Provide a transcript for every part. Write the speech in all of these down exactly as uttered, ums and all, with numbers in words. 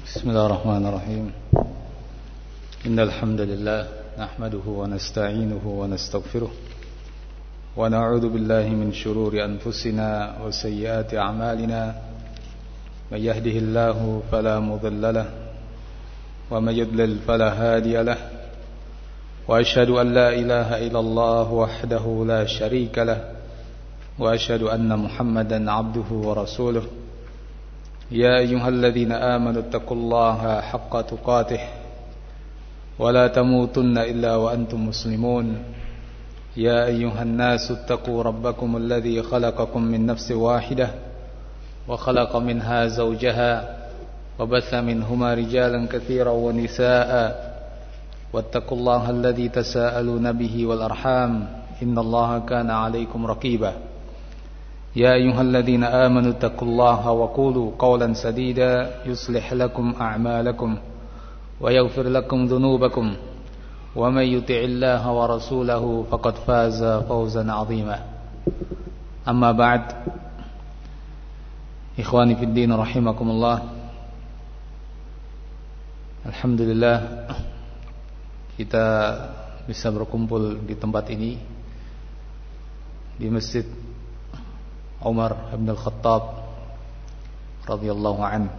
بسم الله الرحمن الرحيم إن الحمد لله نحمده ونستعينه ونستغفره ونعوذ بالله من شرور أنفسنا وسيئات أعمالنا من يهده الله فلا مضل له ومن يضلل فلا هادي له وأشهد أن لا إله إلا الله وحده لا شريك له وأشهد أن محمدا عبده ورسوله يا أيها الذين آمنوا اتقوا الله حق تقاته ولا تموتن إلا وأنتم مسلمون يا أيها الناس اتقوا ربكم الذي خلقكم من نفس واحدة وخلق منها زوجها وبث منهما رجالا كثيرا ونساء واتقوا الله الذي تساءلون به والأرحام إن الله كان عليكم رقيبا يا أيها الذين آمنوا اتقوا الله وقولوا قولا سديدا يصلح لكم أعمالكم ويغفر لكم ذنوبكم ومن يطع الله ورسوله فقد فاز فوزا عظيما أما بعد إخواني في الدين رحمكم الله Alhamdulillah kita bisa berkumpul di tempat ini di Masjid Umar bin Al-Khattab radhiyallahu an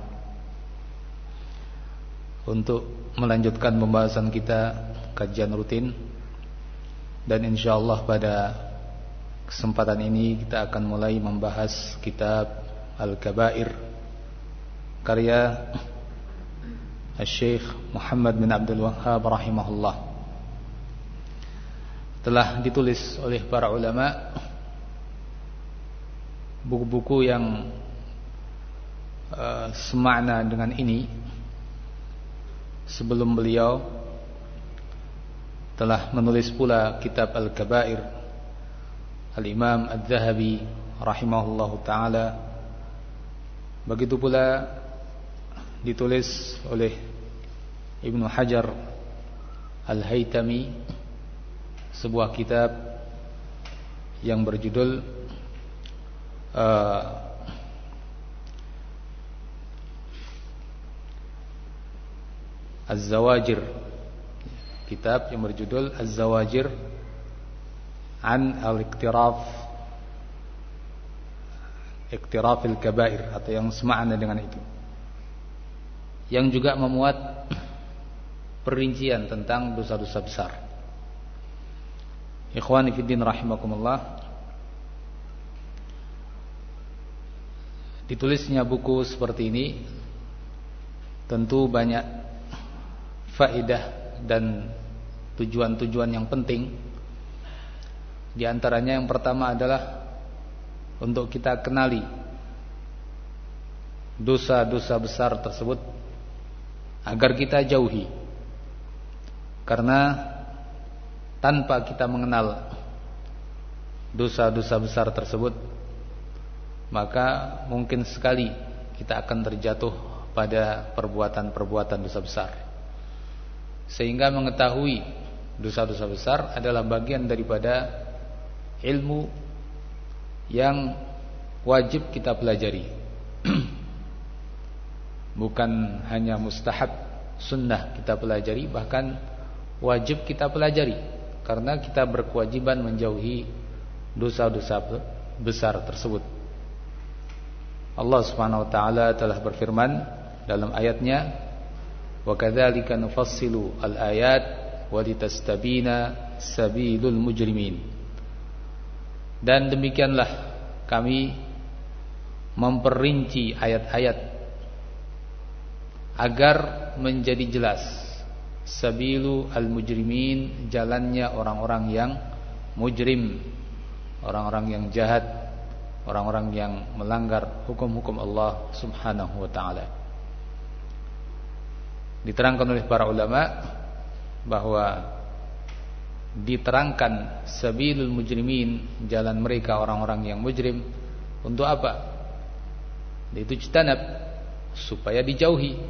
untuk melanjutkan pembahasan kita kajian rutin, dan insyaallah pada kesempatan ini kita akan mulai membahas kitab Al-Kabair karya Syekh Muhammad bin Abdul Wahhab rahimahullah. Telah ditulis oleh para ulama buku-buku yang uh, semakna dengan ini sebelum beliau telah menulis pula kitab Al-Kabair Al-Imam Al-Zahabi rahimahullahu ta'ala. Begitu pula ditulis oleh Ibnu Hajar Al-Haytami sebuah kitab yang berjudul uh, Az-Zawajir, kitab yang berjudul Az-Zawajir an al-Iqtiraf Iqtiraf al-Kabair, atau yang semakna dengan itu, yang juga memuat perincian tentang dosa-dosa besar. Ikhwani fiddin rahimakumullah, ditulisnya buku seperti ini tentu banyak faedah dan tujuan-tujuan yang penting. Di antaranya yang pertama adalah untuk kita kenali dosa-dosa besar tersebut agar kita jauhi, karena tanpa kita mengenal dosa-dosa besar tersebut maka mungkin sekali kita akan terjatuh pada perbuatan-perbuatan dosa besar. Sehingga mengetahui dosa-dosa besar adalah bagian daripada ilmu yang wajib kita pelajari. Bukan hanya mustahab, sunnah kita pelajari, bahkan wajib kita pelajari, karena kita berkewajiban menjauhi dosa-dosa besar tersebut. Allah Subhanahu wa taala telah berfirman dalam ayatnya, wa kadzalika nufassilu al-ayat wa litastabina sabilul mujrimin. Dan demikianlah kami memperinci ayat-ayat agar menjadi jelas sabilu al-mujrimin, jalannya orang-orang yang mujrim, orang-orang yang jahat, orang-orang yang melanggar hukum-hukum Allah Subhanahu wa ta'ala. Diterangkan oleh para ulama bahwa diterangkan sabilul mujrimin, jalan mereka orang-orang yang mujrim, untuk apa? Itu ijtanab, supaya dijauhi,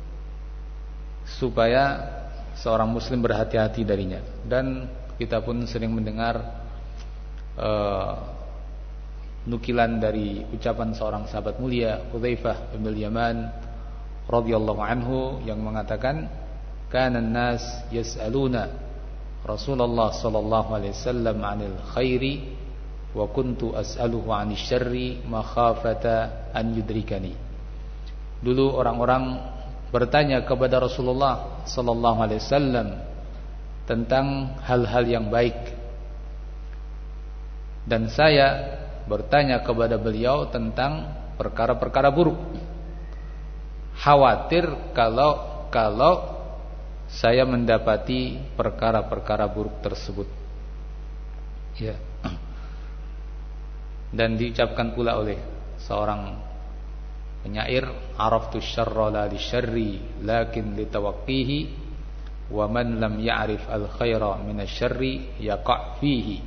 supaya seorang muslim berhati-hati darinya. Dan kita pun sering mendengar uh, nukilan dari ucapan seorang sahabat mulia, Hudzaifah bin Yaman radhiyallahu anhu yang mengatakan, kana an-nas yas'aluna Rasulullah sallallahu alaihi wasallam 'anil khairi wa kuntu as'aluhu 'anil syarri makhafata an yudrikani. Dulu orang-orang bertanya kepada Rasulullah sallallahu alaihi wasallam tentang hal-hal yang baik, dan saya bertanya kepada beliau tentang perkara-perkara buruk, khawatir kalau kalau saya mendapati perkara-perkara buruk tersebut. Ya. Dan diucapkan pula oleh seorang penyair, araftu syarra la li syarri lakin li tawaqqihi wa man lam ya'rif al khaira min asy-syarri yaqa' fihi.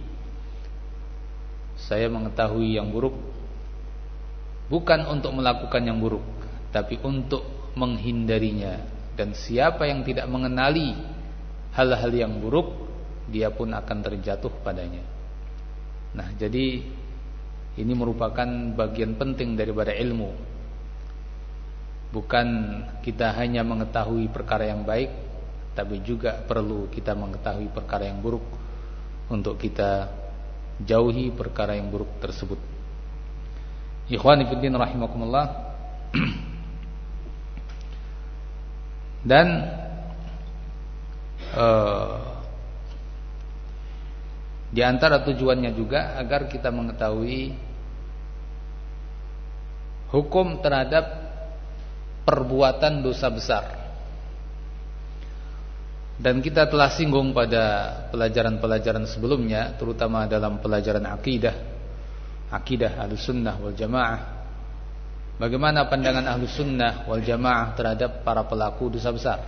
Saya mengetahui yang buruk bukan untuk melakukan yang buruk, tapi untuk menghindarinya. Dan siapa yang tidak mengenali hal-hal yang buruk, dia pun akan terjatuh padanya. Nah, jadi ini merupakan bagian penting daripada ilmu. Bukan kita hanya mengetahui perkara yang baik, tapi juga perlu kita mengetahui perkara yang buruk untuk kita jauhi perkara yang buruk tersebut. Ikhwani fiddin rahimakumullah. Dan uh, di antara tujuannya juga agar kita mengetahui hukum terhadap perbuatan dosa besar. Dan kita telah singgung pada pelajaran-pelajaran sebelumnya, terutama dalam pelajaran akidah, akidah Ahlussunnah wal Jamaah, bagaimana pandangan Ahlus Sunnah wal Jamaah terhadap para pelaku dosa besar.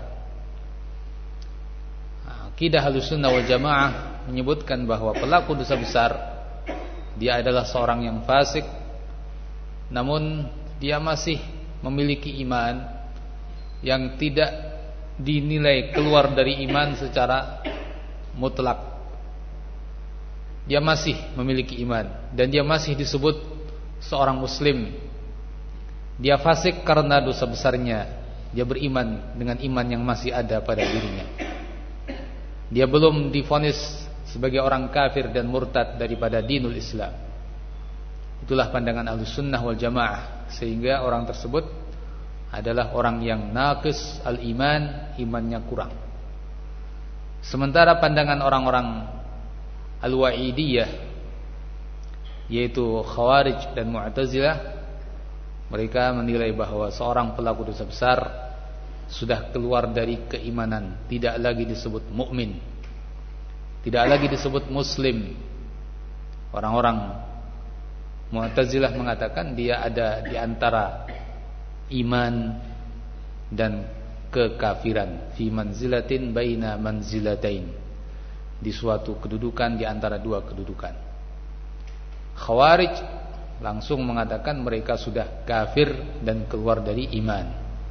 Akidah Ahlus Sunnah wal Jamaah menyebutkan bahwa pelaku dosa besar, dia adalah seorang yang fasik, namun dia masih memiliki iman yang tidak dinilai keluar dari iman secara mutlak. Dia masih memiliki iman dan dia masih disebut seorang muslim. Dia fasik karena dosa besarnya. Dia beriman dengan iman yang masih ada pada dirinya. Dia belum divonis sebagai orang kafir dan murtad daripada dinul Islam. Itulah pandangan Ahlus Sunnah wal Jamaah. Sehingga orang tersebut adalah orang yang naqis al-iman, imannya kurang. Sementara pandangan orang-orang al-wa'idiyah, yaitu Khawarij dan Mu'tazilah, mereka menilai bahwa seorang pelaku dosa besar sudah keluar dari keimanan, tidak lagi disebut mukmin, tidak lagi disebut muslim. Orang-orang Mu'tazilah mengatakan dia ada di antara iman dan kekafiran, fi manzilatin baina manzilatain, di suatu kedudukan di antara dua kedudukan. Khawarij langsung mengatakan mereka sudah kafir dan keluar dari iman.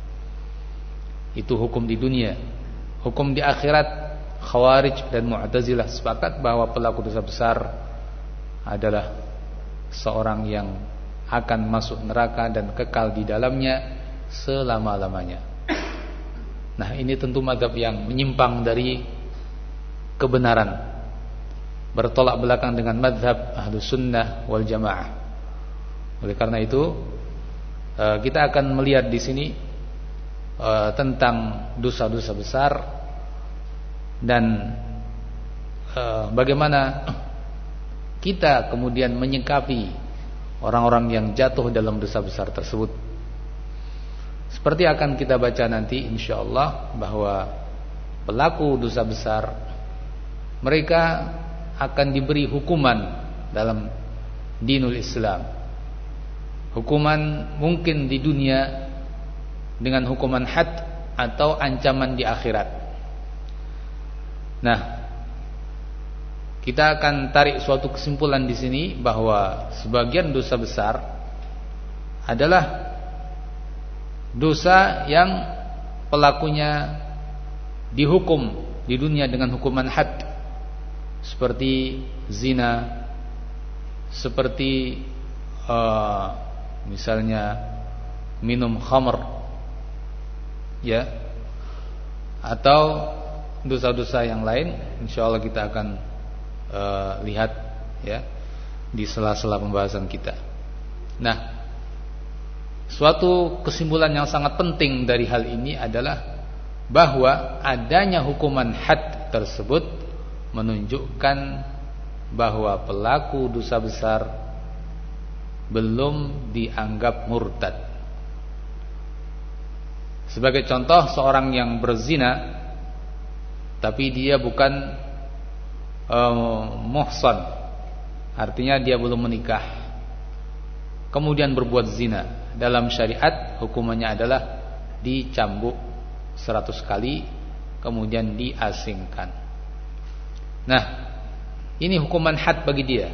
Itu hukum di dunia. Hukum di akhirat, Khawarij dan Mu'tazilah sepakat bahwa pelaku dosa besar adalah seorang yang akan masuk neraka dan kekal di dalamnya selama-lamanya. Nah, ini tentu mazhab yang menyimpang dari kebenaran, bertolak belakang dengan mazhab Ahlus Sunnah wal Jamaah. Oleh karena itu, kita akan melihat di sini tentang dosa-dosa besar dan bagaimana kita kemudian menyikapi orang-orang yang jatuh dalam dosa besar tersebut. Seperti akan kita baca nanti insyaallah, bahwa pelaku dosa besar mereka akan diberi hukuman dalam dinul Islam. Hukuman mungkin di dunia dengan hukuman had atau ancaman di akhirat. Nah, kita akan tarik suatu kesimpulan di sini bahwa sebagian dosa besar adalah dosa yang pelakunya dihukum di dunia dengan hukuman had, seperti zina, seperti uh, misalnya minum khamr, ya, atau dosa-dosa yang lain, insyaallah kita akan uh, lihat ya di sela-sela pembahasan kita. Nah, suatu kesimpulan yang sangat penting dari hal ini adalah bahwa adanya hukuman had tersebut menunjukkan bahwa pelaku dosa besar belum dianggap murtad. Sebagai contoh, seorang yang berzina tapi dia bukan uh, muhsan, artinya dia belum menikah, kemudian berbuat zina, dalam syariat hukumannya adalah dicambuk seratus kali kemudian diasingkan. Nah, ini hukuman had bagi dia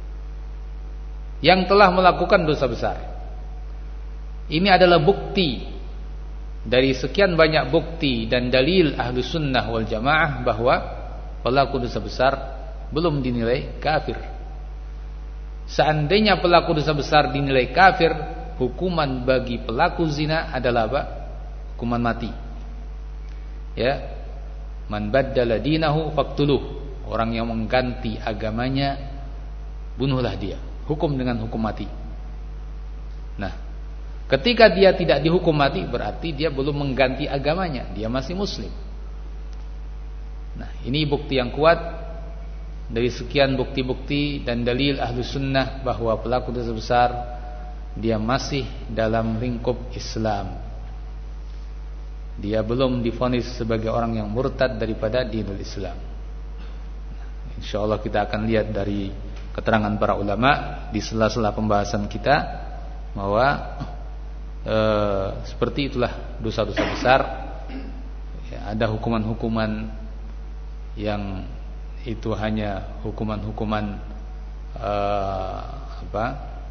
yang telah melakukan dosa besar. Ini adalah bukti dari sekian banyak bukti dan dalil ahlu sunnah wal jamaah bahwa pelaku dosa besar belum dinilai kafir. Seandainya pelaku dosa besar dinilai kafir, hukuman bagi pelaku zina adalah apa? Hukuman mati. Ya, man baddala dinahu faqtuluh. Orang yang mengganti agamanya, bunuhlah dia. Hukum dengan hukum mati. Nah, ketika dia tidak dihukum mati, berarti dia belum mengganti agamanya, dia masih muslim. Nah, ini bukti yang kuat dari sekian bukti-bukti dan dalil ahlu sunnah bahwa pelaku dosa besar dia masih dalam lingkup Islam. Dia belum divonis sebagai orang yang murtad daripada dinul Islam. Nah, insyaallah kita akan lihat dari keterangan para ulama di sela-sela pembahasan kita bahwa e, seperti itulah dosa-dosa besar ya, ada hukuman-hukuman yang itu hanya hukuman-hukuman e, apa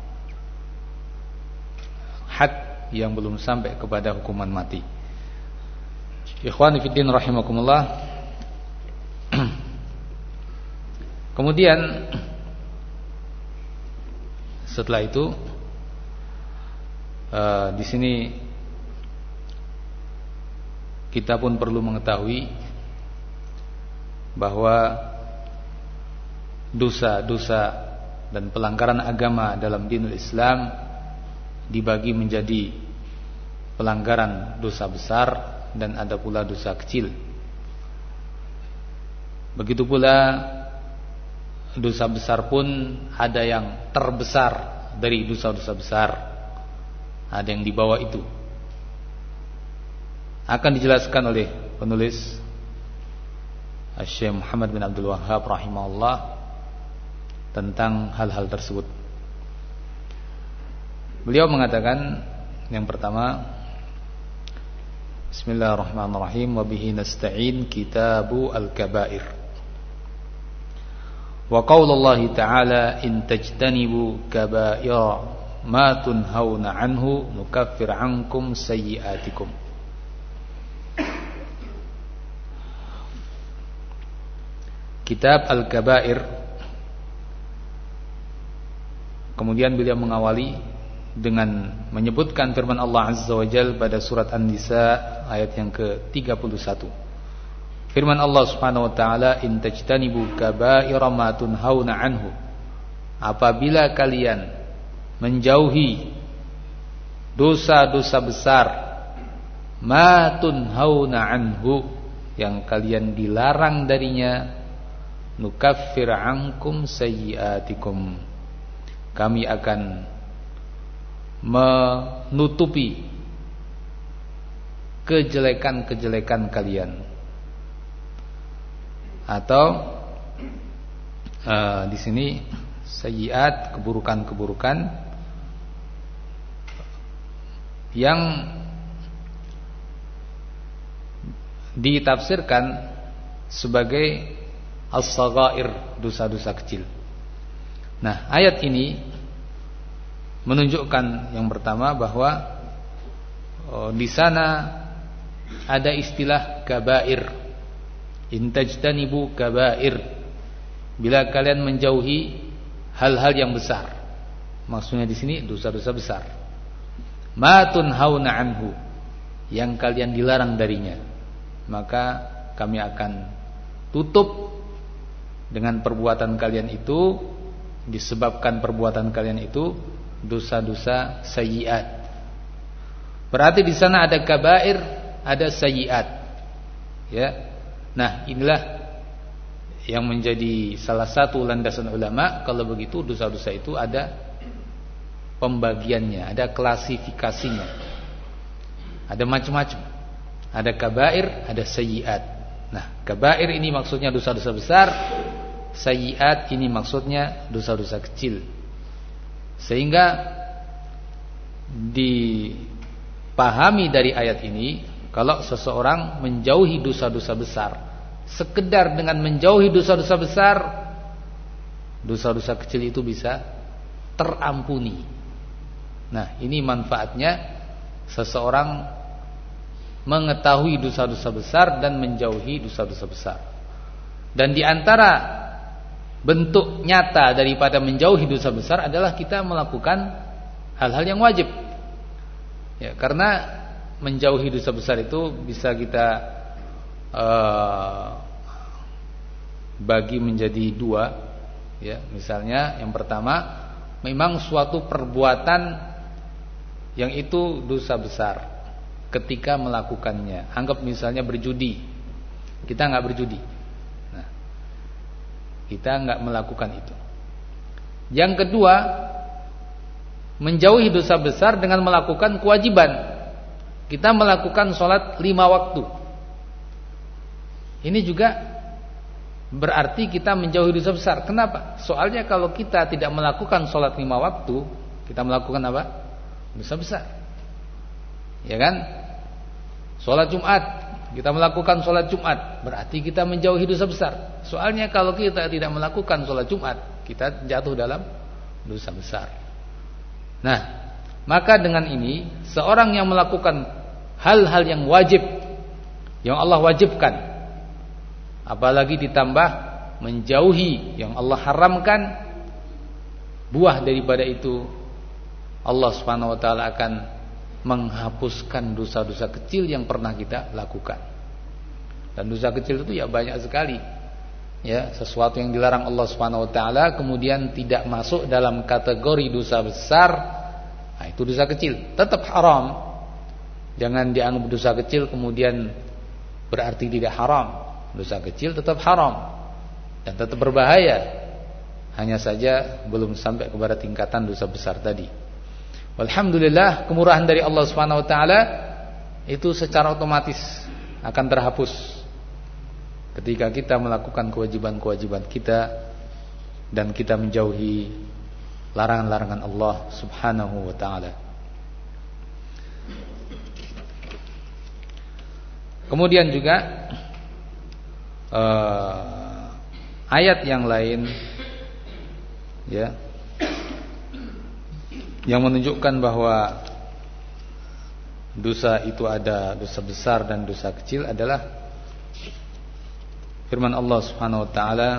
had yang belum sampai kepada hukuman mati. Ikhwani fiddin rahimakumullah. Kemudian setelah itu uh, di sini kita pun perlu mengetahui bahwa dosa-dosa dan pelanggaran agama dalam dinul Islam dibagi menjadi pelanggaran dosa besar dan ada pula dosa kecil. Begitu pula dosa besar pun ada yang terbesar dari dosa-dosa besar, ada yang di bawah itu. Akan dijelaskan oleh penulis Syekh Muhammad bin Abdul Wahhab rahimahullah tentang hal-hal tersebut. Beliau mengatakan yang pertama, Bismillahirrahmanirrahim, wa bihi nasta'in, kitabu al-kabair. Wa qaulullahi ta'ala, in tajtanibu kabaira ma tunhauna anhu nukaffir ankum sayyi'atikum. Kitab al-kabair. Kemudian beliau mengawali dengan menyebutkan firman Allah Azza wa Jalla pada surat An-Nisa ayat yang ke tiga puluh satu. Firman Allah Subhanahu wa taala, in tajtanibu kaba'ira ma tunhauna anhu. Apabila kalian menjauhi dosa-dosa besar, ma tunhauna anhu, yang kalian dilarang darinya, nukaffir ankum sayyi'atikum. Kami akan menutupi kejelekan-kejelekan kalian. Atau uh, di sini sayyiat, keburukan-keburukan yang ditafsirkan sebagai as-saghair, dosa-dosa kecil. Nah, ayat ini menunjukkan yang pertama bahwa oh, di sana ada istilah kabair. In tajtanibu kabair, bila kalian menjauhi hal-hal yang besar. Maksudnya di sini dosa-dosa besar. Ma tunhauna anhu, yang kalian dilarang darinya, maka kami akan tutup dengan perbuatan kalian itu, disebabkan perbuatan kalian itu dosa-dosa sayyiat. Berarti di sana ada kabair, ada sayyiat. Ya. Nah, inilah yang menjadi salah satu landasan ulama. Kalau begitu dosa-dosa itu ada pembagiannya, ada klasifikasinya. Ada macam-macam. Ada kabair, ada sayyiat. Nah, kabair ini maksudnya dosa-dosa besar, sayyiat ini maksudnya dosa-dosa kecil. Sehingga dipahami dari ayat ini, kalau seseorang menjauhi dosa-dosa besar, sekedar dengan menjauhi dosa-dosa besar, dosa-dosa kecil itu bisa terampuni. Nah, ini manfaatnya seseorang mengetahui dosa-dosa besar dan menjauhi dosa-dosa besar. Dan di antara bentuk nyata daripada menjauhi dosa besar adalah kita melakukan hal-hal yang wajib. Ya, karena menjauhi dosa besar itu bisa kita uh, bagi menjadi dua. Ya, misalnya yang pertama, memang suatu perbuatan yang itu dosa besar ketika melakukannya. Anggap misalnya berjudi, kita nggak berjudi, nah, kita nggak melakukan itu. Yang kedua, menjauhi dosa besar dengan melakukan kewajiban. Kita melakukan sholat lima waktu. Ini juga berarti kita menjauhi dosa besar. Kenapa? Soalnya kalau kita tidak melakukan sholat lima waktu, kita melakukan apa? Dosa besar. Ya kan? Sholat Jumat, kita melakukan sholat Jumat, berarti kita menjauhi dosa besar. Soalnya kalau kita tidak melakukan sholat Jumat, kita jatuh dalam dosa besar. Nah, maka dengan ini, seorang yang melakukan hal-hal yang wajib, yang Allah wajibkan, apalagi ditambah menjauhi yang Allah haramkan, buah daripada itu Allah Subhanahu wa taala akan menghapuskan dosa-dosa kecil yang pernah kita lakukan. Dan dosa kecil itu ya banyak sekali. Ya, sesuatu yang dilarang Allah Subhanahu wa taala kemudian tidak masuk dalam kategori dosa besar, nah itu dosa kecil, tetap haram. Jangan dianggap dosa kecil kemudian berarti tidak haram. Dosa kecil tetap haram dan tetap berbahaya. Hanya saja belum sampai kepada tingkatan dosa besar tadi. Alhamdulillah, kemurahan dari Allah Subhanahu wa taala itu secara otomatis akan terhapus ketika kita melakukan kewajiban-kewajiban kita dan kita menjauhi larangan-larangan Allah Subhanahu wa taala. Kemudian juga uh, ayat yang lain, ya, yang menunjukkan bahwa dosa itu ada dosa besar dan dosa kecil adalah firman Allah Subhanahu wa taala,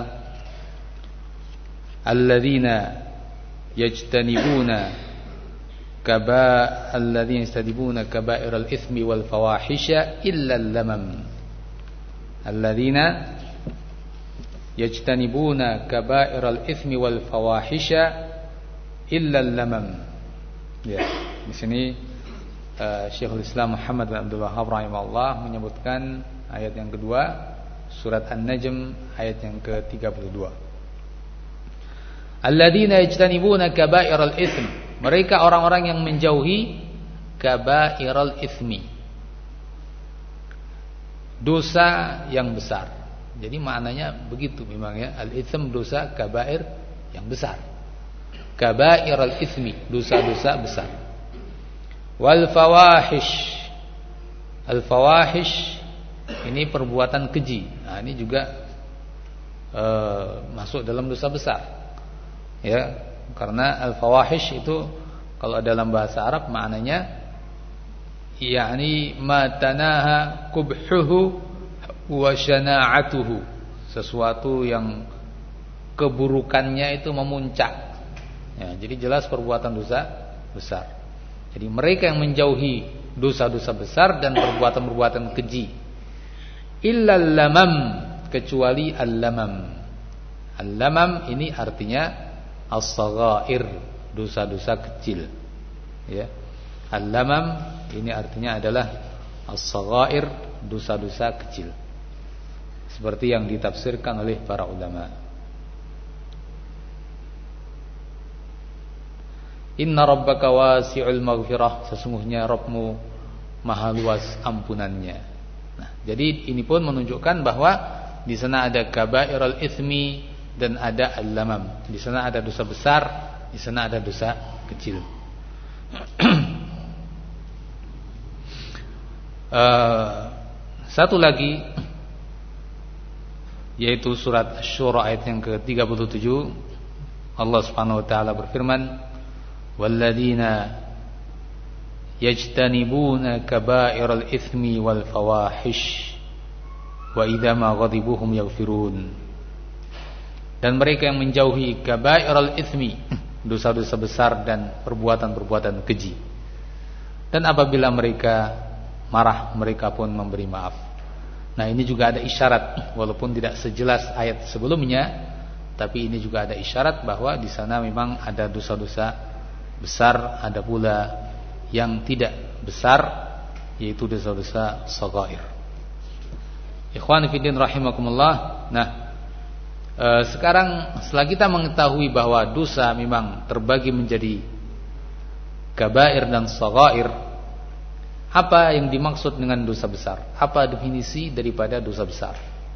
alladzina yajtanibuna kaba alladzina yajtanibuna kaba'iral itsmi wal fawahisha illa al-lamam. Alladzina yajtanibuna kaba'iral itsmi wal fawahisha illa al-lamam. Ya, di sini uh, Syekhul Islam Muhammad bin Abdul Wahhab rahimahullah menyebutkan ayat yang kedua, surat An-Najm ayat yang ke tiga puluh dua. Alladzina yajtanibuna kaba'iral itsm, mereka orang-orang yang menjauhi kaba'iral itsmi, dosa yang besar. Jadi maknanya begitu memang ya, al-itsm dosa, kaba'ir yang besar. Kaba'iral itsmi, dosa-dosa besar. Wal fawahish, al fawahish ini perbuatan keji. Nah, ini juga uh, masuk dalam dosa besar. Ya, karena al fawahish itu kalau dalam bahasa Arab maknanya yakni ma tanaha qubhuhu wa syana'atuhu, sesuatu yang keburukannya itu memuncak. Ya, jadi jelas perbuatan dosa besar. Jadi mereka yang menjauhi dosa-dosa besar dan perbuatan-perbuatan keji. Illal lamam, kecuali al-lamam. Al-lamam ini artinya as-saghair, dosa-dosa kecil. Ya. Al-lamam ini artinya adalah as-saghair, dosa-dosa kecil. Seperti yang ditafsirkan oleh para ulama. Inna rabbaka wasi'ul maghfirah, sesungguhnya Rabbmu maha luas ampunannya. Nah, jadi ini pun menunjukkan bahwa di sana ada kabairul itsmi dan ada al-lamam. Di sana ada dosa besar, di sana ada dosa kecil. uh, satu lagi, yaitu surat Asy-Syura ayat yang ke tiga puluh tujuh. Allah Subhanahu wa taala berfirman, walladzina yajtanibuna kabairal itsmi wal fawahish wa idza ma ghadibuhum yaghfirun. Dan mereka yang menjauhi kabairal itsmi, dosa-dosa besar dan perbuatan-perbuatan keji. Dan apabila mereka marah, mereka pun memberi maaf. Nah, ini juga ada isyarat, walaupun tidak sejelas ayat sebelumnya, tapi ini juga ada isyarat bahwa di sana memang ada dosa-dosa besar, ada pula yang tidak besar, yaitu dosa-dosa shaghair. Ikhwani fillah rahimakumullah. Nah, e, sekarang setelah kita mengetahui bahwa dosa memang terbagi menjadi kabair dan shaghair, apa yang dimaksud dengan dosa besar? Apa definisi daripada dosa besar?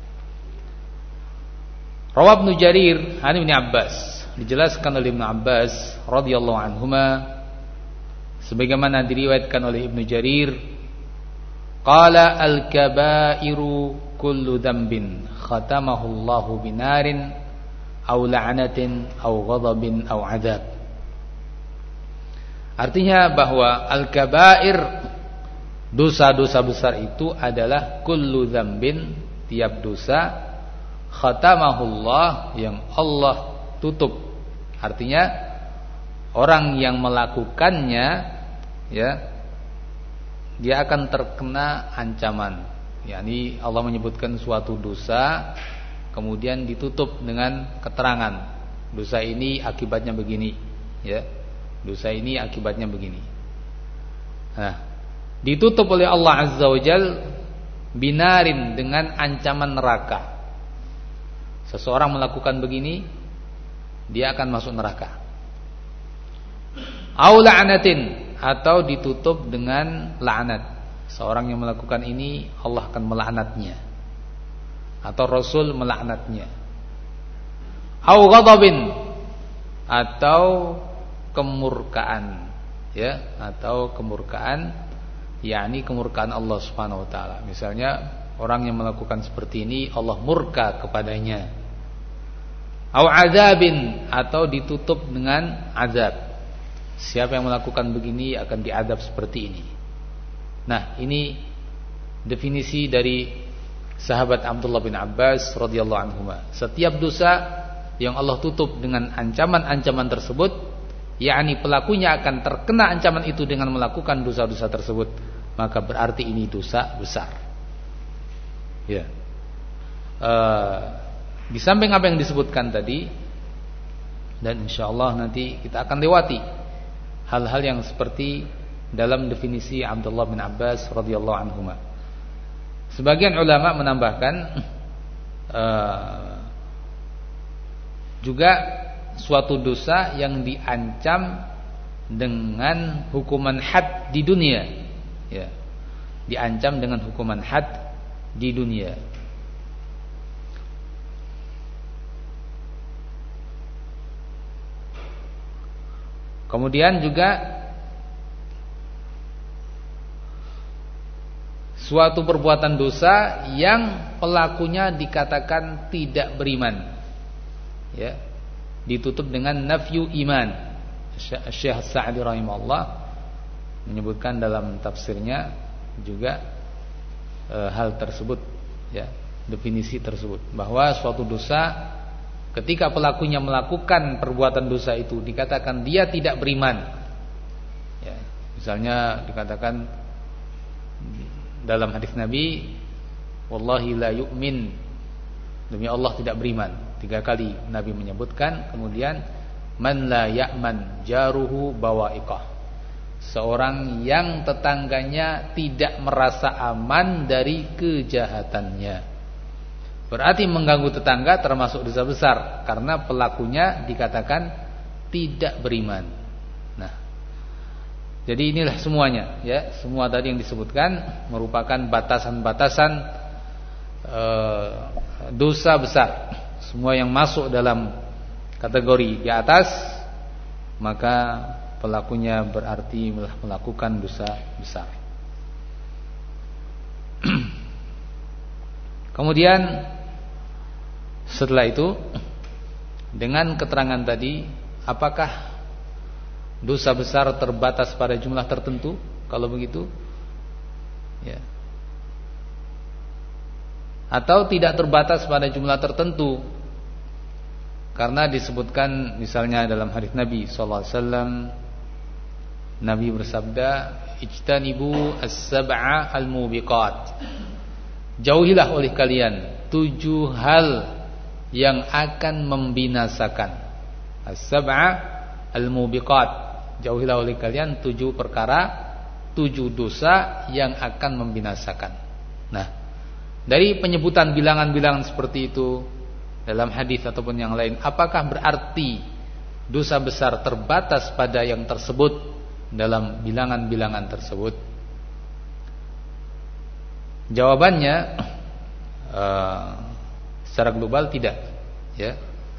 Rawah Ibnu Jarir an Ibnu Abbas, dijelaskan oleh Ibnu Abbas radhiyallahu anhuma, sebagaimana diriwayatkan oleh Ibnu Jarir, qala al-kabairu kullu dhanbin khatamahu Allahu binarin aw la'natin aw ghadabin aw adzab. Artinya bahwa al-kabair, dosa-dosa besar itu adalah kullu dhanbin, tiap dosa, khatamahullah, yang Allah tutup. Artinya orang yang melakukannya, ya, dia akan terkena ancaman. yakni Allah menyebutkan suatu dosa kemudian ditutup dengan keterangan dosa ini akibatnya begini, ya. Dosa ini akibatnya begini. Nah, ditutup oleh Allah Azza wa Jalla binarin, dengan ancaman neraka. Seseorang melakukan begini, dia akan masuk neraka. Au la'natin, atau ditutup dengan laknat. Seorang yang melakukan ini, Allah akan melaknatnya, atau Rasul melaknatnya. Au ghadabin, atau kemurkaan, ya, atau kemurkaan, yakni kemurkaan Allah Subhanahu wa taala. Misalnya orang yang melakukan seperti ini, Allah murka kepadanya. Au azabin, atau ditutup dengan azab. Siapa yang melakukan begini akan diazab seperti ini. Nah, ini definisi dari sahabat Abdullah bin Abbas radhiyallahu anhu. Setiap dosa yang Allah tutup dengan ancaman-ancaman tersebut, yakni pelakunya akan terkena ancaman itu dengan melakukan dosa-dosa tersebut, maka berarti ini dosa besar. Ya. Uh, di samping apa yang disebutkan tadi, dan insyaallah nanti kita akan lewati hal-hal yang seperti dalam definisi Abdullah bin Abbas radhiyallahu anhu. Sebagian ulama menambahkan uh, juga suatu dosa yang diancam dengan hukuman had di dunia, ya. Diancam dengan hukuman had di dunia. Kemudian juga suatu perbuatan dosa yang pelakunya dikatakan tidak beriman, ya, ditutup dengan nafyu iman. Syekh Sa'di rahimahullah menyebutkan dalam tafsirnya juga e, hal tersebut, ya, definisi tersebut, bahwa suatu dosa ketika pelakunya melakukan perbuatan dosa itu dikatakan dia tidak beriman, ya. Misalnya dikatakan dalam hadis Nabi, wallahi la yu'min, demi Allah tidak beriman. Tiga kali Nabi menyebutkan. Kemudian man la ya'man jaruhu bawa'iqah, seorang yang tetangganya tidak merasa aman dari kejahatannya. Berarti mengganggu tetangga termasuk dosa besar, karena pelakunya dikatakan tidak beriman. Nah, jadi inilah semuanya, ya, semua tadi yang disebutkan merupakan batasan-batasan e, dosa besar. Semua yang masuk dalam kategori di atas, maka pelakunya berarti melakukan dosa besar. Kemudian setelah itu, dengan keterangan tadi, apakah dosa besar terbatas pada jumlah tertentu? Kalau begitu, ya. Atau tidak terbatas pada jumlah tertentu? Karena disebutkan misalnya dalam hadis Nabi sallallahu alaihi wasallam, Nabi bersabda, "Ijtanibu as-sab'a al-mubiqat." Jauhilah oleh kalian tujuh hal yang akan membinasakan. As-sab'a al-mubiqat. Jauhilah oleh kalian tujuh perkara, tujuh dosa yang akan membinasakan. Nah, dari penyebutan bilangan-bilangan seperti itu dalam hadis ataupun yang lain, apakah berarti dosa besar terbatas pada yang tersebut dalam bilangan-bilangan tersebut? Jawabannya uh, secara global tidak, ya.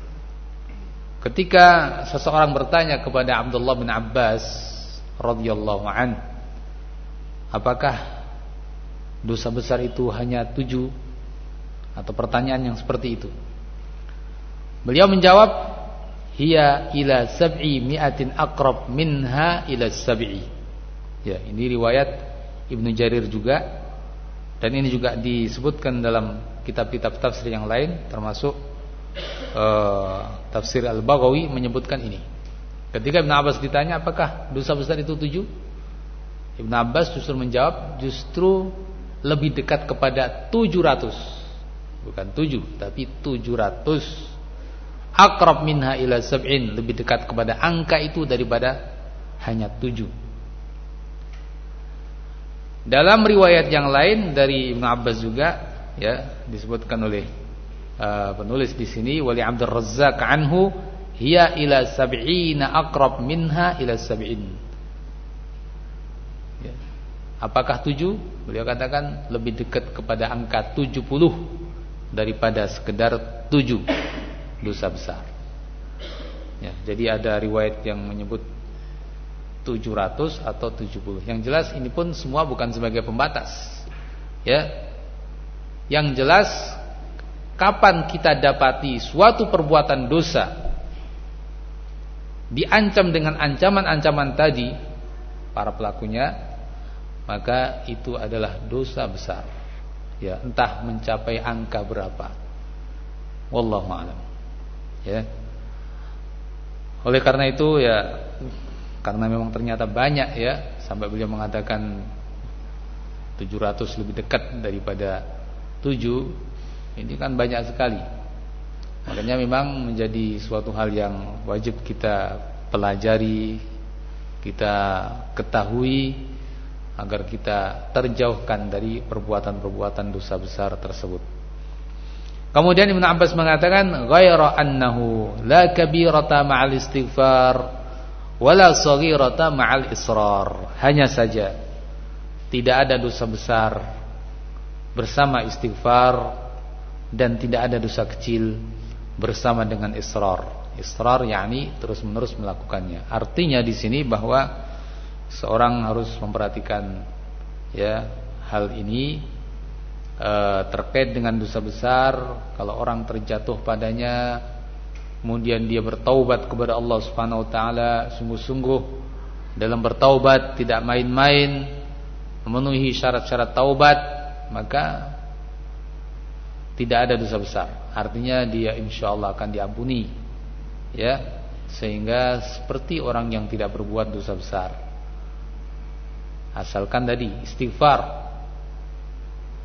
Ketika seseorang bertanya kepada Abdullah bin Abbas radhiyallahu an, apakah dosa besar itu hanya tujuh, atau pertanyaan yang seperti itu, beliau menjawab, hiya ila sab'i mi'atin aqrab minha ila sab'i. Ya, ini riwayat Ibnu Jarir juga, dan ini juga disebutkan dalam kitab-kitab tafsir yang lain, termasuk uh, tafsir Al-Baghawi menyebutkan ini. Ketika Ibnu Abbas ditanya apakah dosa besar itu tujuh, Ibnu Abbas justru menjawab, justru lebih dekat kepada tujuh ratus. Bukan tujuh, tapi tujuh ratus. Aqrab minha ila sab'in, lebih dekat kepada angka itu daripada hanya tujuh. Dalam riwayat yang lain dari Ibnu Abbas juga, ya, disebutkan oleh uh, penulis di sini, wali Abdur Razzaq anhu, hiya ila sab'ina aqrab minha ila sab'in. Ya. Apakah tujuh? Beliau katakan lebih dekat kepada angka tujuh puluh daripada sekedar tujuh dosa besar. Ya, jadi ada riwayat yang menyebut tujuh ratus atau tujuh puluh. Yang jelas ini pun semua bukan sebagai pembatas. Ya. Yang jelas, kapan kita dapati suatu perbuatan dosa diancam dengan ancaman-ancaman tadi para pelakunya, maka itu adalah dosa besar. Ya, entah mencapai angka berapa. Wallahu a'lam. Ya. Oleh karena itu, ya, karena memang ternyata banyak, ya, sampai beliau mengatakan tujuh ratus lebih dekat daripada tujuh, ini kan banyak sekali. Makanya memang menjadi suatu hal yang wajib kita pelajari, kita ketahui, agar kita terjauhkan dari perbuatan-perbuatan dosa besar tersebut. Kemudian Ibnu Abbas mengatakan, ghaira annahu la kabirata ma'al istighfar wala saghirata ma'al israr. Hanya saja tidak ada dosa besar bersama istighfar, dan tidak ada dosa kecil bersama dengan israr. Israr yakni terus-menerus melakukannya. Artinya di sini bahwa seorang harus memperhatikan, ya, hal ini e, terkait dengan dosa besar. Kalau orang terjatuh padanya, kemudian dia bertaubat kepada Allah Subhanahu wa taala sungguh-sungguh dalam bertaubat, tidak main-main, memenuhi syarat-syarat taubat, maka tidak ada dosa besar. Artinya dia insyaallah akan diampuni, ya, sehingga seperti orang yang tidak berbuat dosa besar. Asalkan tadi istighfar,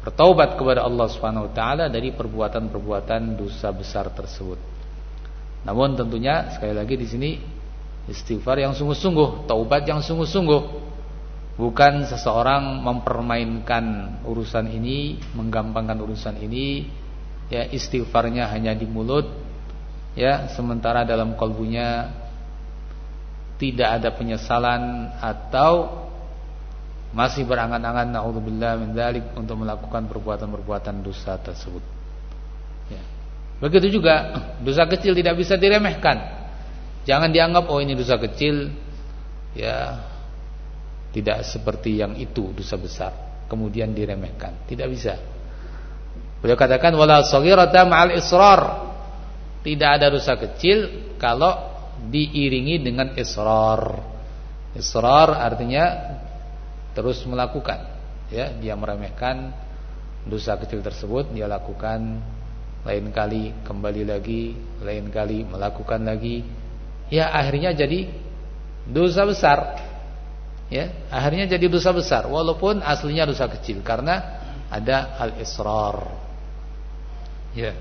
bertaubat kepada Allah Subhanahu wa taala dari perbuatan-perbuatan dosa besar tersebut. Namun tentunya sekali lagi di sini istighfar yang sungguh-sungguh, taubat yang sungguh-sungguh. Bukan seseorang mempermainkan urusan ini, menggampangkan urusan ini, ya istighfarnya hanya di mulut, ya sementara dalam kalbunya tidak ada penyesalan atau masih berangan-angan naudzubillah min dzalik untuk melakukan perbuatan-perbuatan dosa tersebut. Ya. Begitu juga dosa kecil tidak bisa diremehkan. Jangan dianggap oh ini dosa kecil, ya tidak seperti yang itu dosa besar kemudian diremehkan. Tidak bisa. Beliau katakan wala shaghirata ma'al israr. Tidak ada dosa kecil kalau diiringi dengan israr. Israr artinya terus melakukan, ya, dia meremehkan dosa kecil tersebut, dia lakukan, lain kali kembali lagi, lain kali melakukan lagi, ya akhirnya jadi dosa besar. Ya, akhirnya jadi dosa besar walaupun aslinya dosa kecil karena ada al-israr. Ya.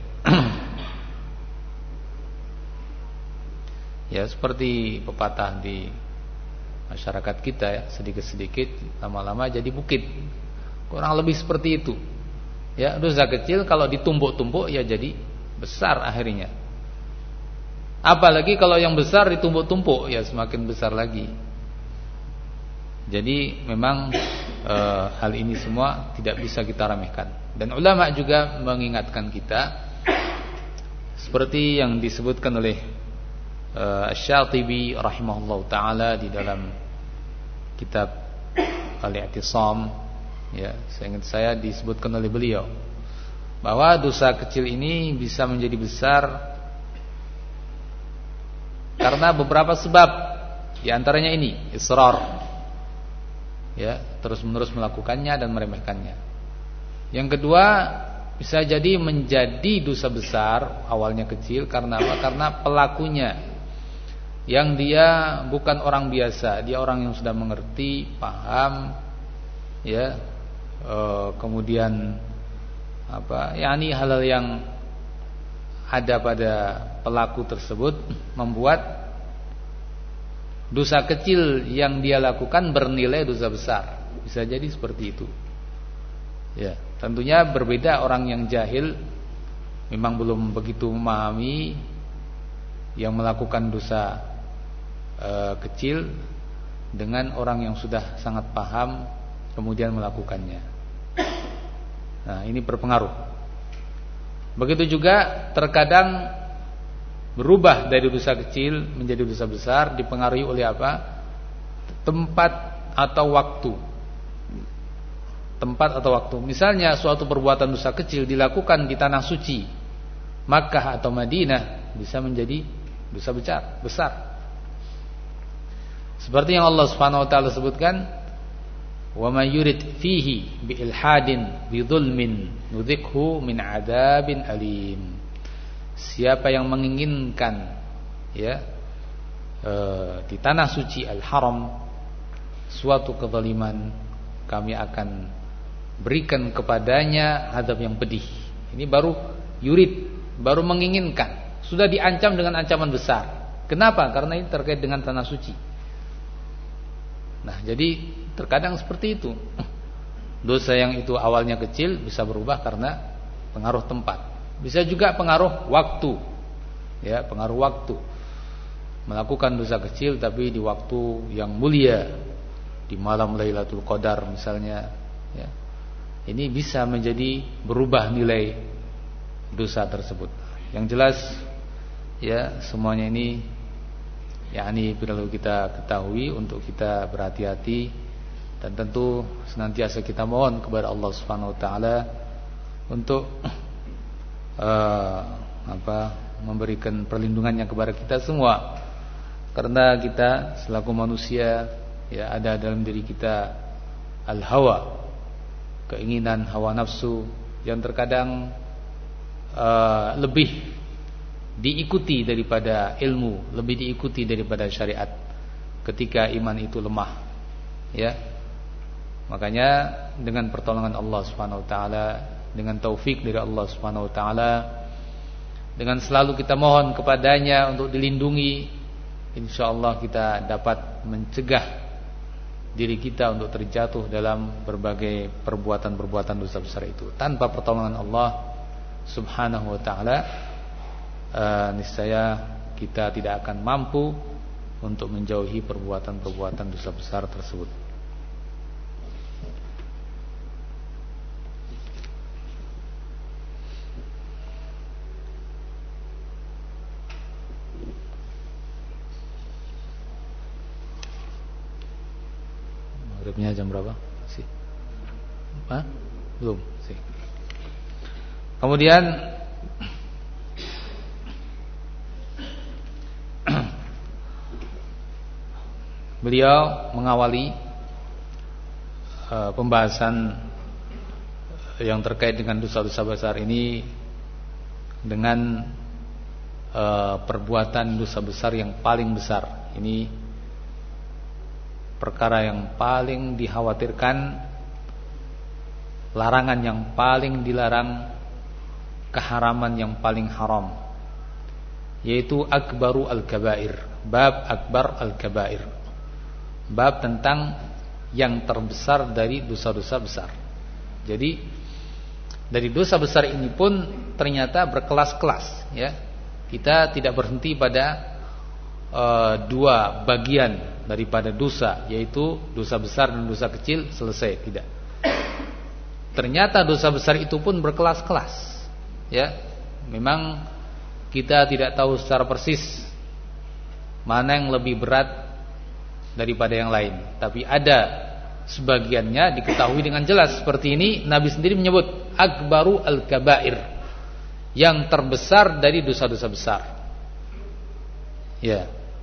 Ya, seperti pepatah di masyarakat kita ya, sedikit-sedikit lama-lama jadi bukit. Kurang lebih seperti itu. Ya, dosa kecil kalau ditumpuk-tumpuk ya jadi besar akhirnya. Apalagi kalau yang besar ditumpuk-tumpuk ya semakin besar lagi. Jadi memang e, hal ini semua tidak bisa kita remehkan. Dan ulama juga mengingatkan kita seperti yang disebutkan oleh e, Asy-Syatibi rahimahullah taala di dalam kitab Al-I'tisam, ya, seingat saya disebutkan oleh beliau bahwa dosa kecil ini bisa menjadi besar karena beberapa sebab. Di antaranya ini israr, ya, terus-menerus melakukannya dan meremehkannya. Yang kedua, bisa jadi menjadi dosa besar awalnya kecil karena apa? Karena pelakunya yang dia bukan orang biasa, dia orang yang sudah mengerti, paham, ya, e, kemudian apa? yakni hal-hal yang ada pada pelaku tersebut membuat dosa kecil yang dia lakukan bernilai dosa besar. Bisa jadi seperti itu. Ya, tentunya berbeda orang yang jahil, memang belum begitu memahami, yang melakukan dosa e, kecil dengan orang yang sudah sangat paham kemudian melakukannya. Nah, ini berpengaruh. Begitu juga terkadang berubah dari dosa kecil menjadi dosa besar dipengaruhi oleh apa? Tempat atau waktu. Tempat atau waktu. Misalnya suatu perbuatan dosa kecil dilakukan di tanah suci Makkah atau Madinah, bisa menjadi dosa besar, besar. Seperti yang Allah Subhanahu wa taala sebutkan, "Wa may yurid fihi bi ilhadin bi dzulmin nudzikhu min adzabin alim." Siapa yang menginginkan, ya, e, di tanah suci Al-Haram suatu kezaliman, kami akan berikan kepadanya azab yang pedih. Ini baru yurid, baru menginginkan, sudah diancam dengan ancaman besar. Kenapa? Karena ini terkait dengan tanah suci. Nah, jadi terkadang seperti itu. Dosa yang itu awalnya kecil bisa berubah karena pengaruh tempat. Bisa juga pengaruh waktu, ya, pengaruh waktu. Melakukan dosa kecil tapi di waktu yang mulia, di malam Lailatul Qadar misalnya, ya. Ini bisa menjadi berubah nilai dosa tersebut. Yang jelas, ya, semuanya ini, yakni perlu kita ketahui untuk kita berhati-hati dan tentu senantiasa kita mohon kepada Allah Subhanahu wa taala untuk Uh, apa memberikan perlindungannya kepada kita semua, karena kita selaku manusia, ya, ada dalam diri kita al-hawa, keinginan hawa nafsu yang terkadang uh, lebih diikuti daripada ilmu, lebih diikuti daripada syariat ketika iman itu lemah, ya. Makanya dengan pertolongan Allah Subhanahu wa taala, dengan taufik dari Allah Subhanahu wa taala, dengan selalu kita mohon kepadanya untuk dilindungi, insyaallah kita dapat mencegah diri kita untuk terjatuh dalam berbagai perbuatan-perbuatan dosa besar itu. Tanpa pertolongan Allah Subhanahu wa taala, uh, niscaya kita tidak akan mampu untuk menjauhi perbuatan-perbuatan dosa besar tersebut. Maghribnya jam berapa? Sih. Hah? Belum, sih. Kemudian beliau mengawali uh, pembahasan yang terkait dengan dosa-dosa besar ini dengan uh, perbuatan dosa besar yang paling besar. Ini perkara yang paling dikhawatirkan, larangan yang paling dilarang, keharaman yang paling haram, yaitu akbaru al-kabair. Bab akbar al-kabair, bab tentang yang terbesar dari dosa-dosa besar. Jadi dari dosa besar ini pun ternyata berkelas-kelas, ya. Kita tidak berhenti pada uh, dua bagian daripada dosa, yaitu dosa besar dan dosa kecil, selesai, tidak. Ternyata dosa besar itu pun berkelas-kelas, ya. Memang kita tidak tahu secara persis mana yang lebih berat daripada yang lain, tapi ada sebagiannya diketahui dengan jelas. Seperti ini Nabi sendiri menyebut akbaru al-kabair, yang terbesar dari dosa-dosa besar, ya,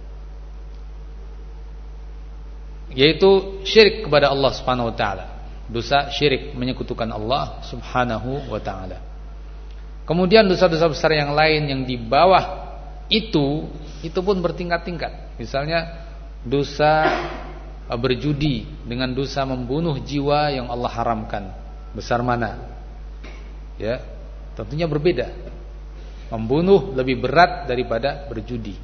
yaitu syirik kepada Allah Subhanahu wa taala. Dosa syirik, menyekutukan Allah Subhanahu wa taala. Kemudian dosa-dosa besar yang lain yang di bawah itu itu pun bertingkat-tingkat. Misalnya dosa berjudi dengan dosa membunuh jiwa yang Allah haramkan. Besar mana? Ya, tentunya berbeda. Membunuh lebih berat daripada berjudi.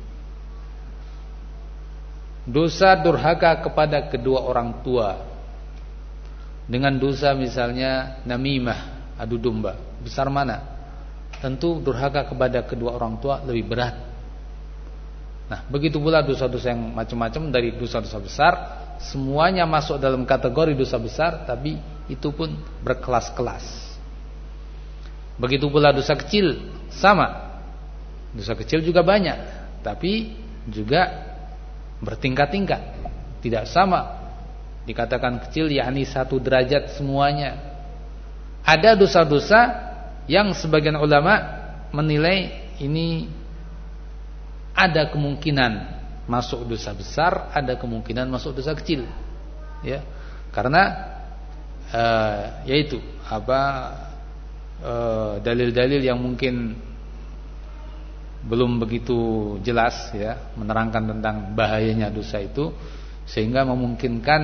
Dosa durhaka kepada kedua orang tua, dengan dosa misalnya namimah, adu domba, besar mana? Tentu durhaka kepada kedua orang tua lebih berat. Nah, begitu pula dosa-dosa yang macam-macam dari dosa-dosa besar, semuanya masuk dalam kategori dosa besar, tapi itu pun berkelas-kelas. Begitu pula dosa kecil, sama. Dosa kecil juga banyak, tapi juga bertingkat-tingkat, tidak sama. Dikatakan kecil yakni satu derajat semuanya. Ada dosa-dosa yang sebagian ulama menilai ini ada kemungkinan masuk dosa besar, ada kemungkinan masuk dosa kecil, ya, karena uh, yaitu apa uh, dalil-dalil yang mungkin belum begitu jelas, ya, menerangkan tentang bahayanya dosa itu, sehingga memungkinkan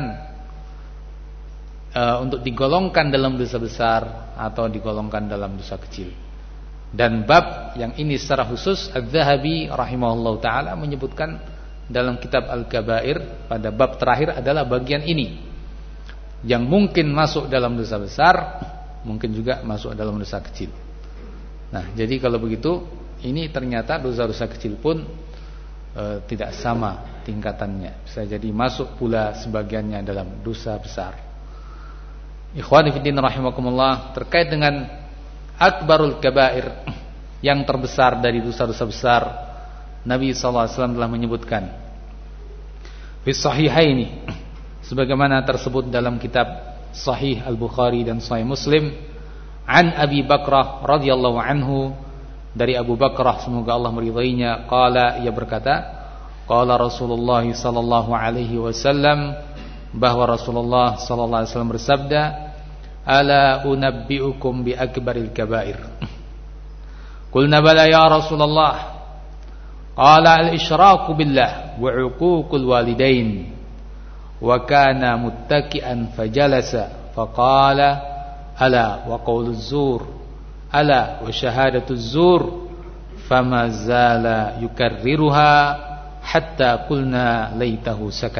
uh, untuk digolongkan dalam dosa besar atau digolongkan dalam dosa kecil. Dan bab yang ini secara khusus Az-Zahabi rahimahullahu taala menyebutkan dalam kitab Al-Kabair, pada bab terakhir adalah bagian ini, yang mungkin masuk dalam dosa besar, mungkin juga masuk dalam dosa kecil. Nah, jadi kalau begitu, ini ternyata dosa-dosa kecil pun e, tidak sama tingkatannya. Bisa jadi masuk pula sebagiannya dalam dosa besar. Ikhwani fiddin rahimakumullah, terkait dengan akbarul kabair, yang terbesar dari dosa-dosa besar, Nabi sallallahu alaihi wasallam telah menyebutkan fi sahihaini, sebagaimana tersebut dalam kitab Sahih Al-Bukhari dan Sahih Muslim, an Abi Bakrah radhiyallahu anhu, dari Abu Bakrah semoga Allah meridainya, qala, ia berkata, qala Rasulullah sallallahu alaihi wasallam, bahwa Rasulullah sallallahu alaihi wasallam bersabda, ala unabbiukum bi akbaril kabair. Qulna bala ya Rasulullah. Qala al-isyraku billah wa 'uququl walidain wa kana muttaki'an fajalasa faqala ala wa qauluz zur ala wa syahadatuz zur fama zala yukarriruha hatta qulna laitahu sakat.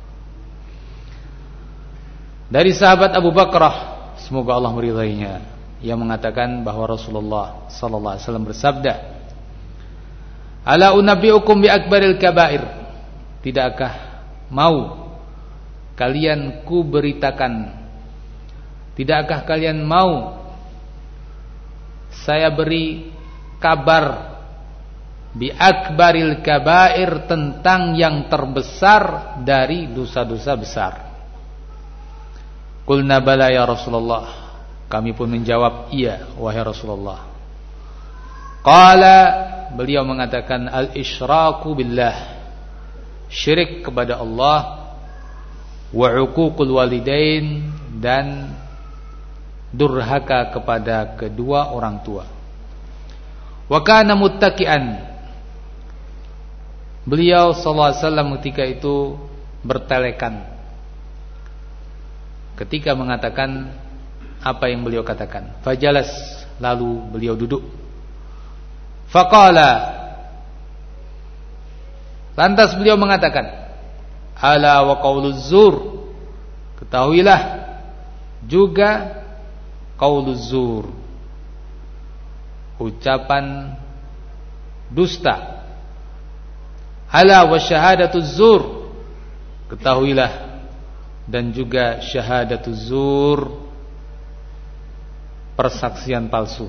Dari sahabat Abu Bakrah, semoga Allah meridainya, ia mengatakan bahwa Rasulullah sallallahu alaihi wasallam bersabda, ala unabbiukum bi akbaril kabair, tidakkah mau kalian ku beritakan, tidakkah kalian mau saya beri kabar bi akbaril kabair, tentang yang terbesar dari dosa-dosa besar. Qulna bala ya Rasulullah, kami pun menjawab iya wahai Rasulullah. Qala, beliau mengatakan al-isyraku billah, syirik kepada Allah, wa uququl walidain, dan durhaka kepada kedua orang tua. Wa kana muttaki'an, beliau sallallahu alaihi wasallam ketika itu bertelekan, ketika mengatakan apa yang beliau katakan. Fajalas, lalu beliau duduk. Faqala, lantas beliau mengatakan, ala wa qauluz zur, ketahuilah juga qauluz zur, ucapan dusta. Ala wa syahadatuz zur, ketahuilah dan juga syahadatuz zur, persaksian palsu.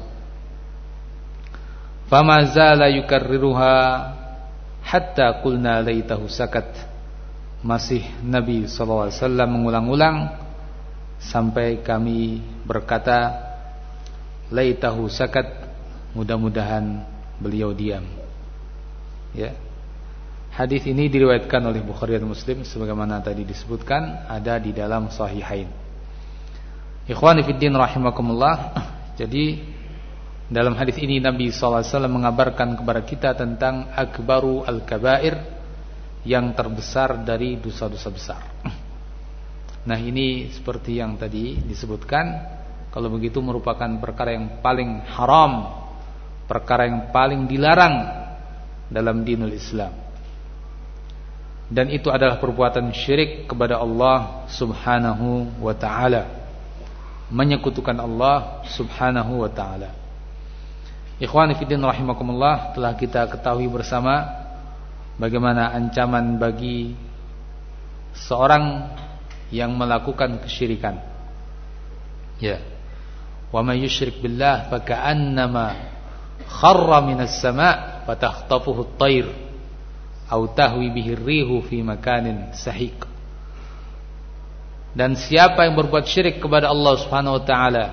Fama zala yukarriruha hatta qulna laitahu sakat, masih Nabi sallallahu alaihi wasallam mengulang-ulang sampai kami berkata laitahu sakat, mudah-mudahan beliau diam. Ya. Hadis ini diriwayatkan oleh Bukhari dan Muslim sebagaimana tadi disebutkan, ada di dalam Sahihain. Ikhwani fiddin rahimakumullah. Jadi dalam hadis ini Nabi sallallahu alaihi wasallam mengabarkan kepada kita tentang akbaru al-kabair, yang terbesar dari dosa-dosa besar. Nah, ini seperti yang tadi disebutkan, kalau begitu merupakan perkara yang paling haram, perkara yang paling dilarang dalam dinul Islam. Dan itu adalah perbuatan syirik kepada Allah subhanahu wa ta'ala, menyekutukan Allah subhanahu wa ta'ala. Ikhwani fiddin rahimakumullah, telah kita ketahui bersama bagaimana ancaman bagi seorang yang melakukan kesyirikan. Ya. Wa may yusyrik billah fa ka'annama kharra minas sama' fatakhtafuhu at-tayr aw tahwi bihi ar-rihu fi makanin sahiq. Dan siapa yang berbuat syirik kepada Allah Subhanahu wa taala,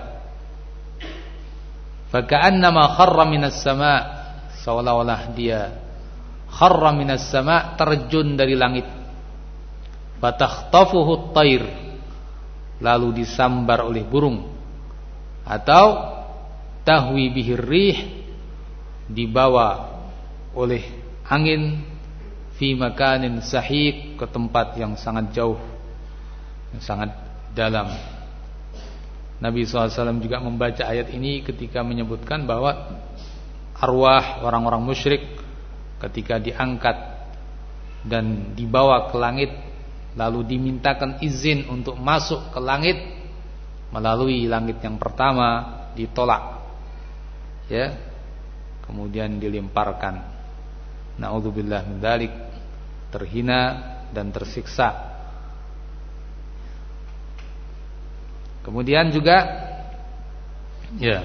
fa ka'annama kharra minas sama', seolah-olah dia kharra minas sama', terjun dari langit. Fatakhtafuhu at-tayr, lalu disambar oleh burung, atau tahwi bihi ar-rih, dibawa oleh angin, fi makanin sahiq, ke tempat yang sangat jauh, yang sangat dalam. Nabi shallallahu alaihi wasallam juga membaca ayat ini ketika menyebutkan bahwa arwah orang-orang musyrik ketika diangkat dan dibawa ke langit, lalu dimintakan izin untuk masuk ke langit melalui langit yang pertama, ditolak, ya, kemudian dilemparkan, na'udzubillah min dzalik, terhina dan tersiksa. Kemudian juga ya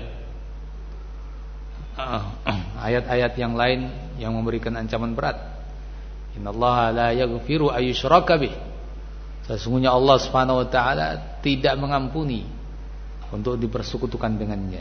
ayat-ayat yang lain yang memberikan ancaman berat. Innallaha la yaghfiru ayyushraka bih, sesungguhnya Allah Subhanahu wa taala tidak mengampuni untuk dipersekutukan dengannya.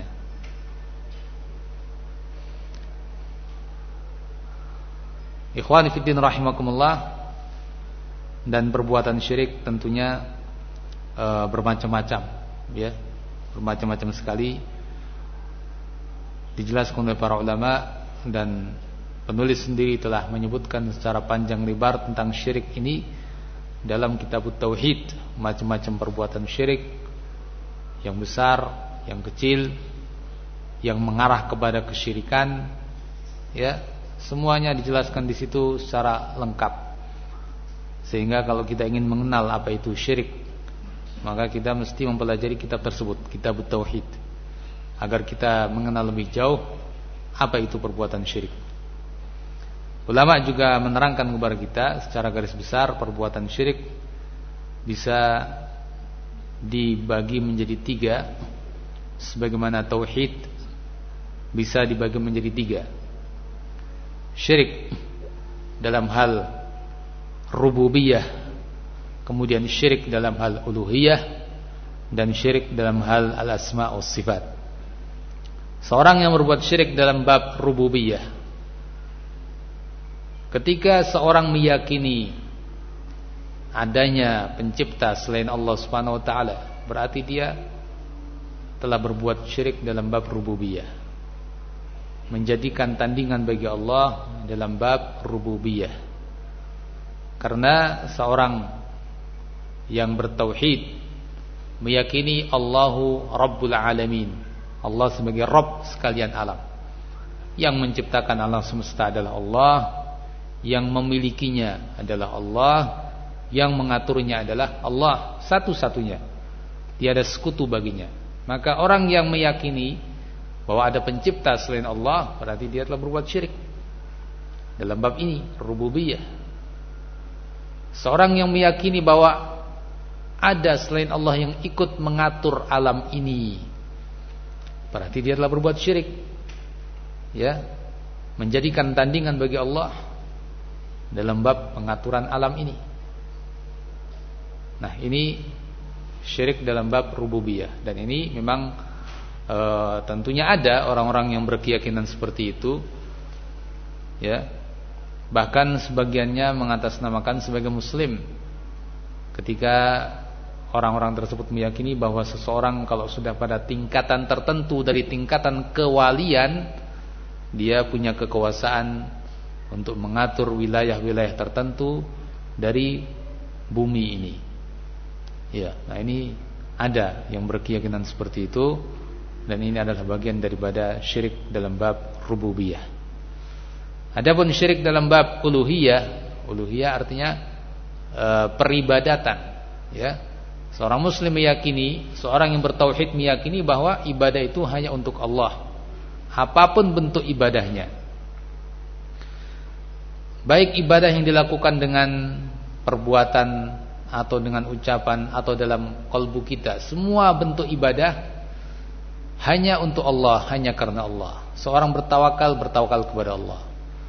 Ikhwani fiddin rahimakumullah, dan perbuatan syirik tentunya e, bermacam-macam, ya, bermacam-macam sekali. Dijelaskan oleh para ulama, dan penulis sendiri telah menyebutkan secara panjang lebar tentang syirik ini dalam kitab tauhid macam-macam perbuatan syirik, yang besar, yang kecil, yang mengarah kepada kesyirikan, ya, semuanya dijelaskan di situ secara lengkap. Sehingga kalau kita ingin mengenal apa itu syirik, maka kita mesti mempelajari kitab tersebut, kitab tauhid, agar kita mengenal lebih jauh apa itu perbuatan syirik. Ulama juga menerangkan kepada kita secara garis besar perbuatan syirik bisa dibagi menjadi tiga, sebagaimana tauhid bisa dibagi menjadi tiga. Syirik dalam hal rububiyah, kemudian syirik dalam hal uluhiyah, dan syirik dalam hal al-asma' was sifat. Seorang yang berbuat syirik dalam bab rububiyah, ketika seorang meyakini adanya pencipta selain Allah Subhanahu wa taala, berarti dia telah berbuat syirik dalam bab rububiyah, menjadikan tandingan bagi Allah dalam bab rububiyah. Karena seorang yang bertauhid meyakini Allahu Rabbul Alamin, Allah sebagai Rabb sekalian alam, yang menciptakan alam semesta adalah Allah, yang memilikinya adalah Allah, yang mengaturnya adalah Allah satu-satunya, tiada sekutu baginya. Maka orang yang meyakini bahwa ada pencipta selain Allah, berarti dia telah berbuat syirik dalam bab ini, rububiyah. Seorang yang meyakini bahwa ada selain Allah yang ikut mengatur alam ini, berarti dia telah berbuat syirik, ya, menjadikan tandingan bagi Allah dalam bab pengaturan alam ini. Nah, ini syirik dalam bab rububiyah, dan ini memang e, tentunya ada orang-orang yang berkeyakinan seperti itu, ya. Bahkan sebagiannya mengatasnamakan sebagai muslim ketika orang-orang tersebut meyakini bahwa seseorang kalau sudah pada tingkatan tertentu dari tingkatan kewalian, dia punya kekuasaan untuk mengatur wilayah-wilayah tertentu dari bumi ini. Ya, nah ini ada yang berkeyakinan seperti itu, dan ini adalah bagian daripada syirik dalam bab rububiyah. Adapun syirik dalam bab uluhiyah, uluhiyah artinya e, peribadatan, ya. Seorang muslim meyakini, seorang yang bertauhid meyakini bahwa ibadah itu hanya untuk Allah, apapun bentuk ibadahnya. Baik ibadah yang dilakukan dengan perbuatan atau dengan ucapan atau dalam kalbu kita, semua bentuk ibadah hanya untuk Allah, hanya karena Allah. Seorang bertawakal, bertawakal kepada Allah.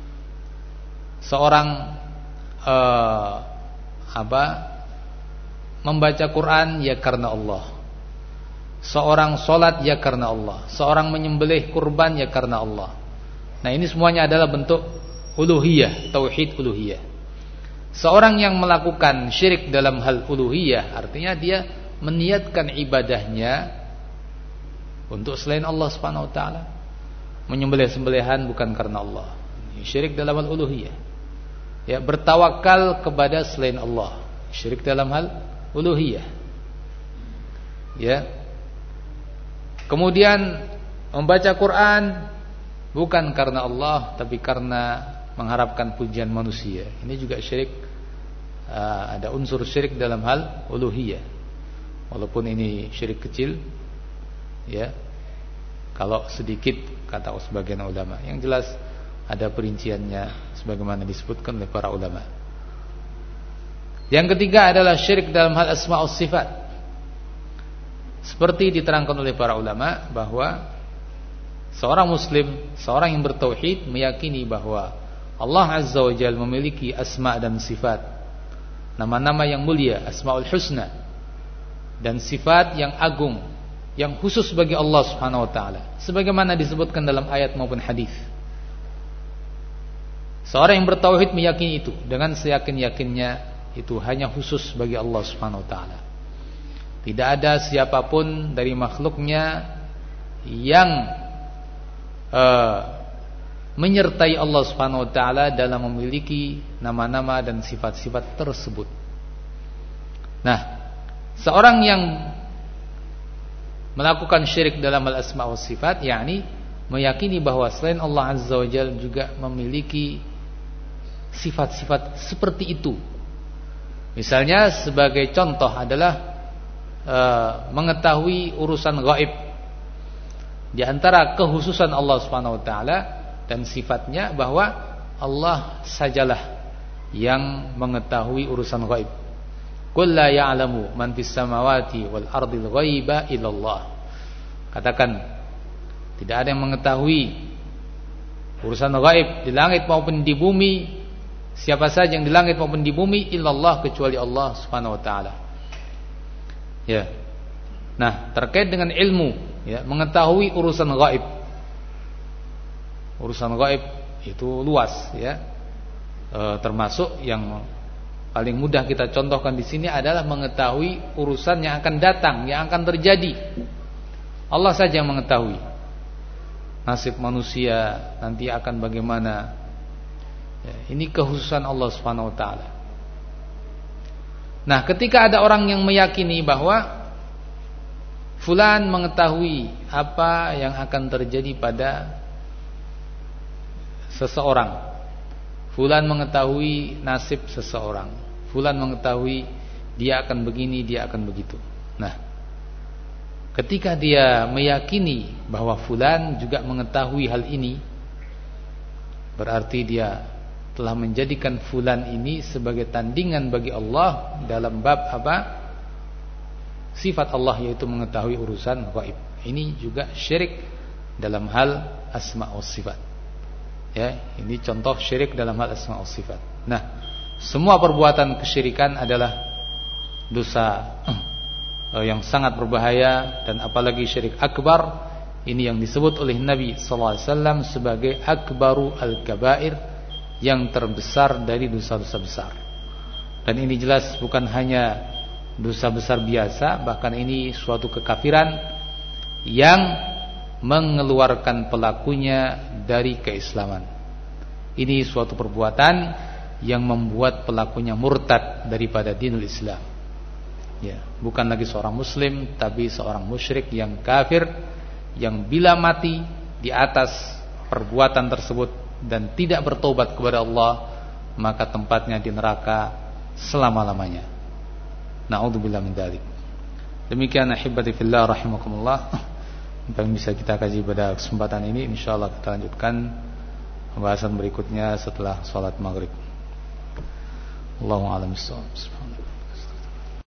Seorang uh, apa membaca Quran ya karena Allah. Seorang sholat ya karena Allah. Seorang menyembelih kurban ya karena Allah. Nah, ini semuanya adalah bentuk uluhiyah, tauhid uluhiyah. Seorang yang melakukan syirik dalam hal uluhiyah, artinya dia meniatkan ibadahnya untuk selain Allah Subhanahu wa taala. Menyembelih sembelihan bukan karena Allah. Syirik dalam hal uluhiyah. Ya, bertawakal kepada selain Allah, syirik dalam hal uluhiyah. Ya. Kemudian membaca Quran bukan karena Allah, tapi karena mengharapkan pujian manusia. Ini juga syirik, uh, ada unsur syirik dalam hal uluhiyah. Walaupun ini syirik kecil, ya. Kalau sedikit kata sebagian ulama, yang jelas ada perinciannya sebagaimana disebutkan oleh para ulama. Yang ketiga adalah syirik dalam hal asma' was sifat. Seperti diterangkan oleh para ulama bahwa seorang muslim, seorang yang bertauhid meyakini bahwa Allah Azza wa Jalla memiliki asma' dan sifat, nama-nama yang mulia, asma'ul husna, dan sifat yang agung, yang khusus bagi Allah Subhanahu wa taala, sebagaimana disebutkan dalam ayat maupun hadis. Seorang yang bertauhid meyakini itu dengan seyakin-yakinnya, itu hanya khusus bagi Allah Subhanahu wa taala. Tidak ada siapapun dari makhluknya yang uh, menyertai Allah Subhanahu wa taala dalam memiliki nama-nama dan sifat-sifat tersebut. Nah, seorang yang melakukan syirik dalam al-asma wa sifat, yakni meyakini bahwa selain Allah Azza wa Jalla juga memiliki sifat-sifat seperti itu. Misalnya sebagai contoh adalah e, mengetahui urusan gaib. Di antara kekhususan Allah Subhanahu wa taala dan sifatnya bahwa Allah sajalah yang mengetahui urusan gaib. Qul la ya'lamu man fis samawati wal ardil ghaiba illallah. Katakan, tidak ada yang mengetahui urusan gaib di langit maupun di bumi, siapa saja yang di langit maupun di bumi, illallah, kecuali Allah Subhanahu wa taala. Ya. Nah, terkait dengan ilmu, ya, mengetahui urusan gaib. Urusan gaib itu luas, ya. E, termasuk yang paling mudah kita contohkan di sini adalah mengetahui urusan yang akan datang, yang akan terjadi. Allah saja yang mengetahui nasib manusia nanti akan bagaimana. Ya, ini kekhususan Allah Subhanahu wa taala. Nah, ketika ada orang yang meyakini bahwa fulan mengetahui apa yang akan terjadi pada seseorang, fulan mengetahui nasib seseorang, fulan mengetahui dia akan begini, dia akan begitu. Nah, ketika dia meyakini bahwa fulan juga mengetahui hal ini, berarti dia telah menjadikan fulan ini sebagai tandingan bagi Allah dalam bab apa? Sifat Allah, yaitu mengetahui urusan gaib. Ini juga syirik dalam hal asma wa sifat. Ya, ini contoh syirik dalam hal asma wa sifat. Nah, semua perbuatan kesyirikan adalah dosa yang sangat berbahaya, dan apalagi syirik akbar, ini yang disebut oleh Nabi sallallahu alaihi wasallam sebagai akbaru al-kabair, yang terbesar dari dosa-dosa besar. Dan ini jelas bukan hanya dosa besar biasa, bahkan ini suatu kekafiran yang mengeluarkan pelakunya dari keislaman. Ini suatu perbuatan yang membuat pelakunya murtad daripada dinul Islam. Ya, bukan lagi seorang muslim, tapi seorang musyrik yang kafir, yang bila mati di atas perbuatan tersebut dan tidak bertobat kepada Allah, maka tempatnya di neraka selama-lamanya. Na'udzubillah min dzalik. Demikian ahibati fillah rahimakumullah, yang bisa kita kaji pada kesempatan ini. Insyaallah kita lanjutkan pembahasan berikutnya setelah salat maghrib. Allahu a'lam bissawab.